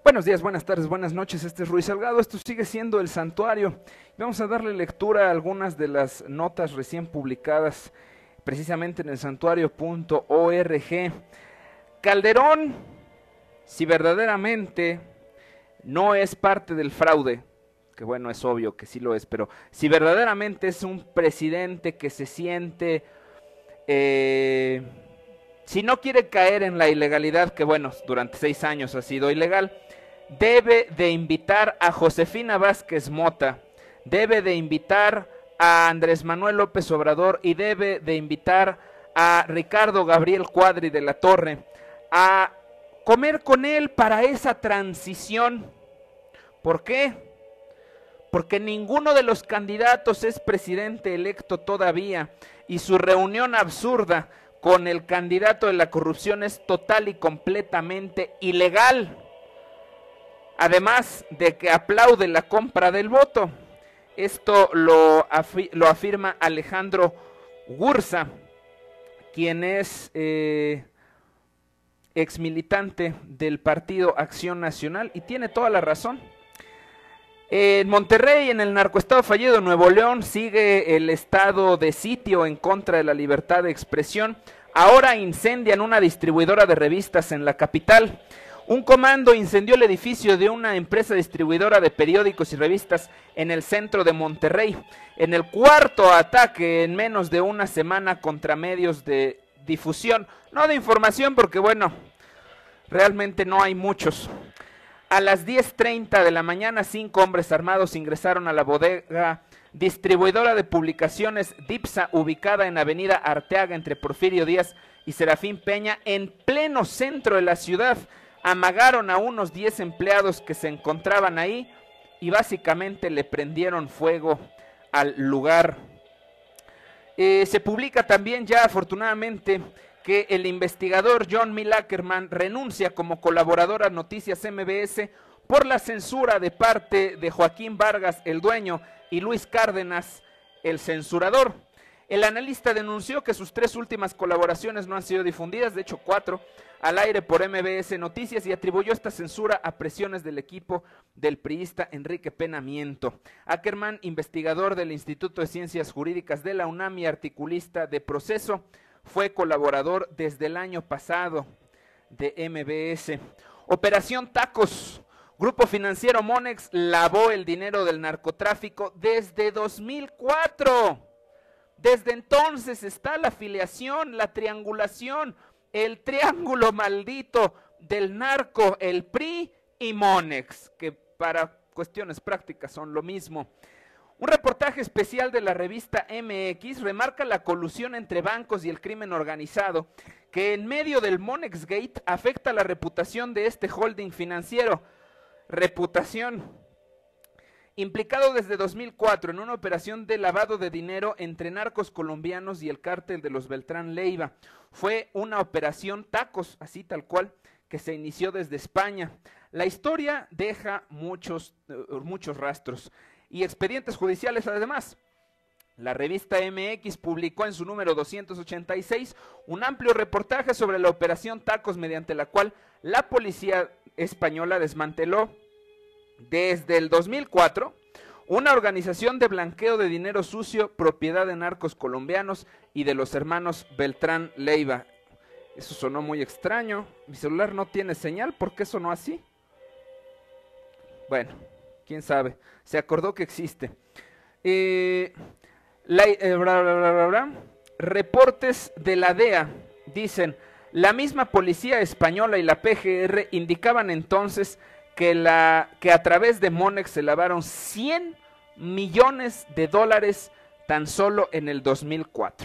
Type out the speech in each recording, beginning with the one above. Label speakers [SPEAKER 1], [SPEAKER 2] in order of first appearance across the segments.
[SPEAKER 1] Buenos días, buenas tardes, buenas noches, este es Ruiz Salgado, esto sigue siendo El Santuario. Vamos a darle lectura a algunas de las notas recién publicadas precisamente en elsantuario.org. Calderón, si verdaderamente no es parte del fraude, que bueno, es obvio que sí lo es, pero si verdaderamente es un presidente que se siente, si no quiere caer en la ilegalidad, que bueno, durante 6 años ha sido ilegal, debe de invitar a Josefina Vázquez Mota, debe de invitar a Andrés Manuel López Obrador y debe de invitar a Ricardo Gabriel Cuadri de la Torre a comer con él para esa transición. ¿Por qué? Porque ninguno de los candidatos es presidente electo todavía y su reunión absurda con el candidato de la corrupción es total y completamente ilegal. Además de que aplaude la compra del voto. Esto lo afirma Alejandro Gursa, quien es exmilitante del Partido Acción Nacional y tiene toda la razón. En Monterrey, en el narcoestado fallido de Nuevo León, sigue el estado de sitio en contra de la libertad de expresión. Ahora incendian una distribuidora de revistas en la capital. Un comando incendió el edificio de una empresa distribuidora de periódicos y revistas en el centro de Monterrey, en el cuarto ataque en menos de una semana contra medios de difusión, no de información porque bueno, realmente no hay muchos. A las 10:30 de la mañana, 5 hombres armados ingresaron a la bodega distribuidora de publicaciones Dipsa, ubicada en Avenida Arteaga entre Porfirio Díaz y Serafín Peña, en pleno centro de la ciudad. Amagaron a unos 10 empleados que se encontraban ahí y básicamente le prendieron fuego al lugar. Se publica también ya afortunadamente que el investigador John Mill Ackerman renuncia como colaborador a Noticias MBS por la censura de parte de Joaquín Vargas, el dueño, y Luis Cárdenas, el censurador. El analista denunció que sus 3 últimas colaboraciones no han sido difundidas, de hecho 4, al aire por MBS Noticias, y atribuyó esta censura a presiones del equipo del priista Enrique Pena Miento. Ackerman, investigador del Instituto de Ciencias Jurídicas de la UNAM y articulista de Proceso, fue colaborador desde el año pasado de MBS. Operación Tacos. Grupo financiero Monex lavó el dinero del narcotráfico desde 2004. Desde entonces está la afiliación, la triangulación, el triángulo maldito del narco, el PRI y Monex, que para cuestiones prácticas son lo mismo. Un reportaje especial de la revista MX remarca la colusión entre bancos y el crimen organizado, que en medio del Monex Gate afecta la reputación de este holding financiero. Reputación. Implicado desde 2004 en una operación de lavado de dinero entre narcos colombianos y el cártel de los Beltrán Leiva. Fue una operación Tacos, así tal cual, que se inició desde España. La historia deja muchos rastros y expedientes judiciales además. La revista MX publicó en su número 286 un amplio reportaje sobre la operación Tacos, mediante la cual la policía española desmanteló desde el 2004 una organización de blanqueo de dinero sucio, propiedad de narcos colombianos y de los hermanos Beltrán Leiva. Eso sonó muy extraño. Mi celular no tiene señal. ¿Por qué sonó así? Bueno, quién sabe. Se acordó que existe. Reportes de la DEA dicen: la misma policía española y la PGR indicaban entonces que a través de Monex se lavaron $100 millones tan solo en el 2004.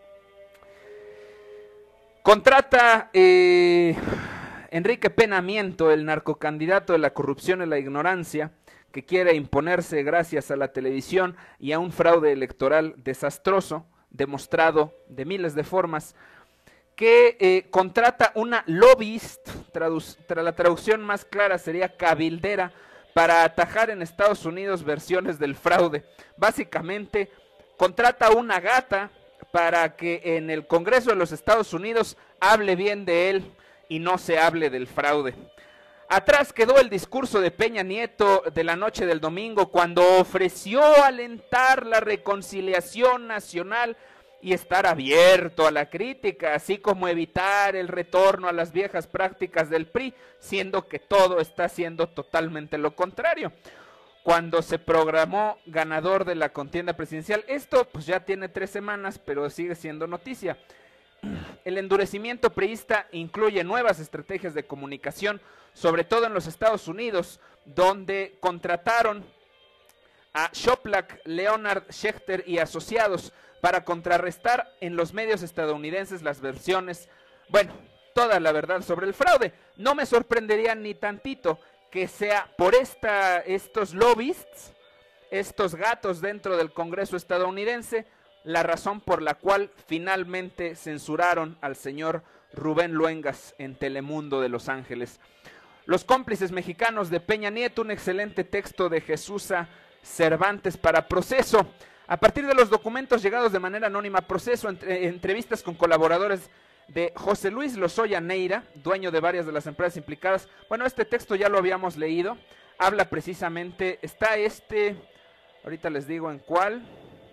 [SPEAKER 1] Contrata Enrique Pena Miento, el narcocandidato de la corrupción y la ignorancia, que quiere imponerse gracias a la televisión y a un fraude electoral desastroso, demostrado de miles de formas, que contrata una lobbyist, la traducción más clara sería cabildera, para atajar en Estados Unidos versiones del fraude. Básicamente, contrata una gata para que en el Congreso de los Estados Unidos hable bien de él y no se hable del fraude. Atrás quedó el discurso de Peña Nieto de la noche del domingo, cuando ofreció alentar la reconciliación nacional y estar abierto a la crítica, así como evitar el retorno a las viejas prácticas del PRI, siendo que todo está siendo totalmente lo contrario. Cuando se programó ganador de la contienda presidencial, esto pues ya tiene 3 semanas, pero sigue siendo noticia. El endurecimiento priista incluye nuevas estrategias de comunicación, sobre todo en los Estados Unidos, donde contrataron a Shoplak, Leonard Schechter y asociados para contrarrestar en los medios estadounidenses las versiones, bueno, toda la verdad sobre el fraude. No me sorprendería ni tantito que sea por estos lobbyists, estos gatos dentro del Congreso estadounidense, la razón por la cual finalmente censuraron al señor Rubén Luengas en Telemundo de Los Ángeles. Los cómplices mexicanos de Peña Nieto, un excelente texto de Jesusa Cervantes para Proceso. A partir de los documentos llegados de manera anónima a Proceso, entrevistas con colaboradores de José Luis Lozoya Neira, dueño de varias de las empresas implicadas. Bueno, este texto ya lo habíamos leído, habla precisamente, ahorita les digo en cuál.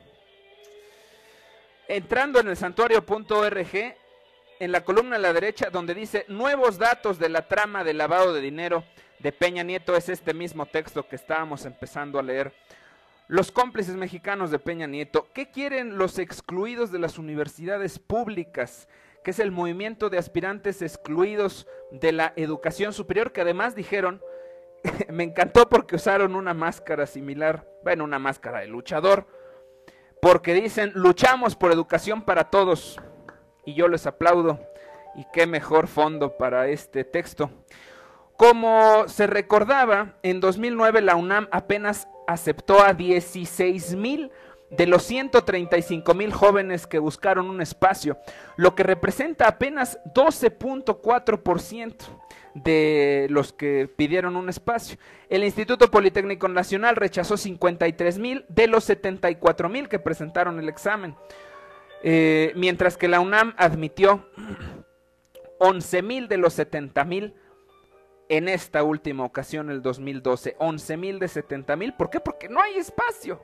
[SPEAKER 1] Entrando en el santuario.org, en la columna a la derecha, donde dice nuevos datos de la trama de lavado de dinero de Peña Nieto, es este mismo texto que estábamos empezando a leer. Los cómplices mexicanos de Peña Nieto. ¿Qué quieren los excluidos de las universidades públicas? Que es el movimiento de aspirantes excluidos de la educación superior, que además dijeron, me encantó porque usaron una máscara similar, bueno, una máscara de luchador, porque dicen, luchamos por educación para todos, y yo les aplaudo, y qué mejor fondo para este texto. Como se recordaba, en 2009 la UNAM apenas aceptó a 16,000 de los 135,000 jóvenes que buscaron un espacio, lo que representa apenas 12.4% de los que pidieron un espacio. El Instituto Politécnico Nacional rechazó 53,000 de los 74,000 que presentaron el examen, mientras que la UNAM admitió 11,000 de los 70,000 en esta última ocasión, el 2012. 11,000 de 70,000. ¿Por qué? Porque no hay espacio.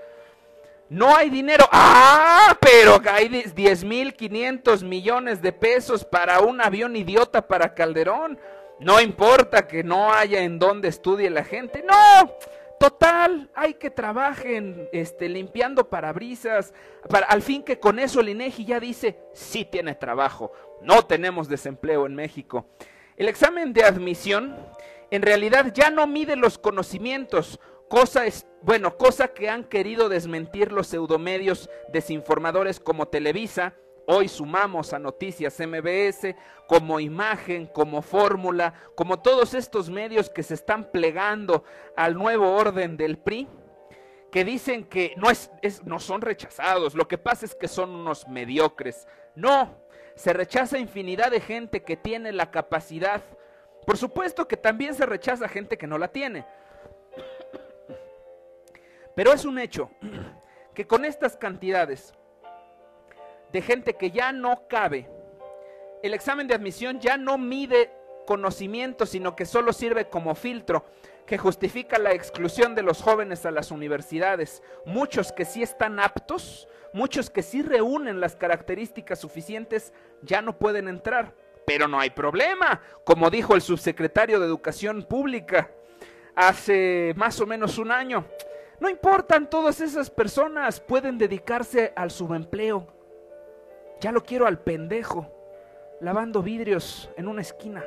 [SPEAKER 1] No hay dinero. ¡Ah! Pero hay 10,500 millones de pesos para un avión idiota para Calderón. No importa que no haya en donde estudie la gente. ¡No! Total, hay que trabajen limpiando parabrisas. Al fin que con eso el INEGI ya dice, sí tiene trabajo. No tenemos desempleo en México. El examen de admisión en realidad ya no mide los conocimientos, cosa que han querido desmentir los pseudomedios desinformadores como Televisa, hoy sumamos a Noticias MBS, como Imagen, como Fórmula, como todos estos medios que se están plegando al nuevo orden del PRI, que dicen que no son rechazados, lo que pasa es que son unos mediocres. No, se rechaza infinidad de gente que tiene la capacidad. Por supuesto que también se rechaza gente que no la tiene. Pero es un hecho que con estas cantidades de gente que ya no cabe, el examen de admisión ya no mide conocimiento, sino que solo sirve como filtro que justifica la exclusión de los jóvenes a las universidades. Muchos que sí están aptos, muchos que sí reúnen las características suficientes, ya no pueden entrar. Pero no hay problema, como dijo el subsecretario de Educación Pública hace más o menos un año. No importan, todas esas personas pueden dedicarse al subempleo. Ya lo quiero al pendejo, lavando vidrios en una esquina.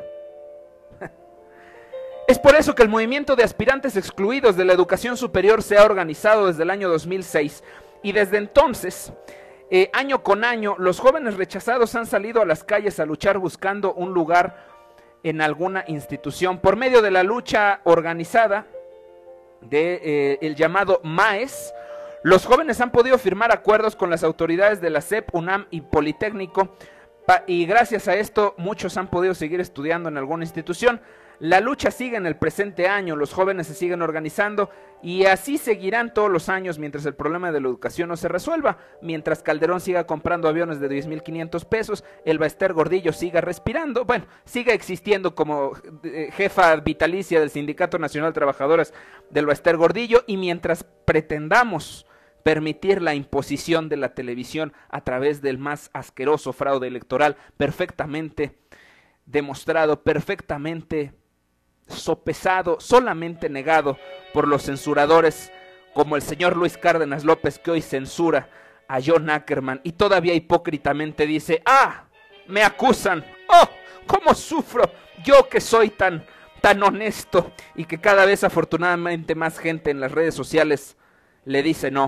[SPEAKER 1] Es por eso que el movimiento de aspirantes excluidos de la educación superior se ha organizado desde el año 2006. Y desde entonces, año con año, los jóvenes rechazados han salido a las calles a luchar buscando un lugar en alguna institución. Por medio de la lucha organizada el llamado MAES, los jóvenes han podido firmar acuerdos con las autoridades de la SEP, UNAM y Politécnico, y gracias a esto muchos han podido seguir estudiando en alguna institución. La lucha sigue en el presente año, los jóvenes se siguen organizando y así seguirán todos los años mientras el problema de la educación no se resuelva, mientras Calderón siga comprando aviones de 10,500 pesos, el Baester Gordillo siga respirando, bueno, siga existiendo como jefa vitalicia del Sindicato Nacional de Trabajadores del Baester Gordillo, y mientras pretendamos permitir la imposición de la televisión a través del más asqueroso fraude electoral, perfectamente demostrado, perfectamente sopesado, solamente negado por los censuradores como el señor Luis Cárdenas López, que hoy censura a John Ackerman y todavía hipócritamente dice: ¡ah! Me acusan. ¡Oh! ¿Cómo sufro? Yo que soy tan honesto, y que cada vez afortunadamente más gente en las redes sociales le dice no.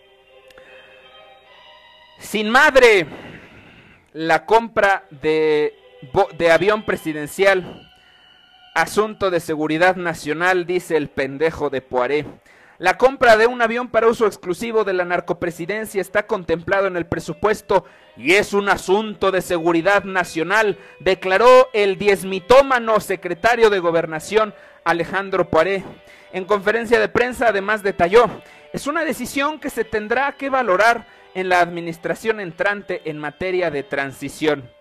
[SPEAKER 1] Sin madre, la compra de avión presidencial, asunto de seguridad nacional, dice el pendejo de Poiré. La compra de un avión para uso exclusivo de la narcopresidencia está contemplado en el presupuesto y es un asunto de seguridad nacional, declaró el diezmitómano secretario de Gobernación Alejandro Poiré. En conferencia de prensa además detalló: es una decisión que se tendrá que valorar en la administración entrante en materia de transición.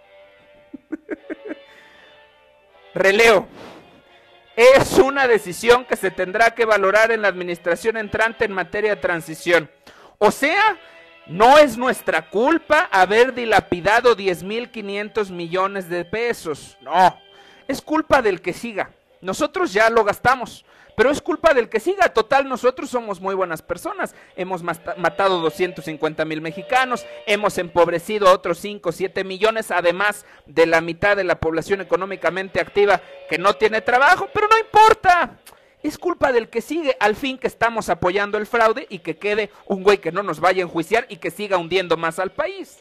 [SPEAKER 1] Releo. Es una decisión que se tendrá que valorar en la administración entrante en materia de transición. O sea, no es nuestra culpa haber dilapidado 10,500 millones de pesos. No, es culpa del que siga. Nosotros ya lo gastamos, pero es culpa del que siga. Total, nosotros somos muy buenas personas. Hemos matado 250,000 mexicanos, hemos empobrecido a otros 5 o 7 millones, además de la mitad de la población económicamente activa que no tiene trabajo, pero no importa. Es culpa del que sigue, al fin, que estamos apoyando el fraude y que quede un güey que no nos vaya a enjuiciar y que siga hundiendo más al país.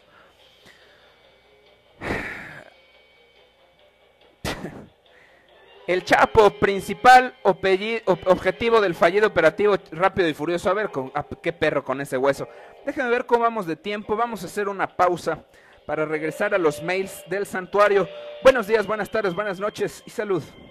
[SPEAKER 1] El Chapo, principal objetivo del fallido operativo Rápido y Furioso. A ver, qué perro con ese hueso. Déjenme ver cómo vamos de tiempo. Vamos a hacer una pausa para regresar a los mails del santuario. Buenos días, buenas tardes, buenas noches y salud.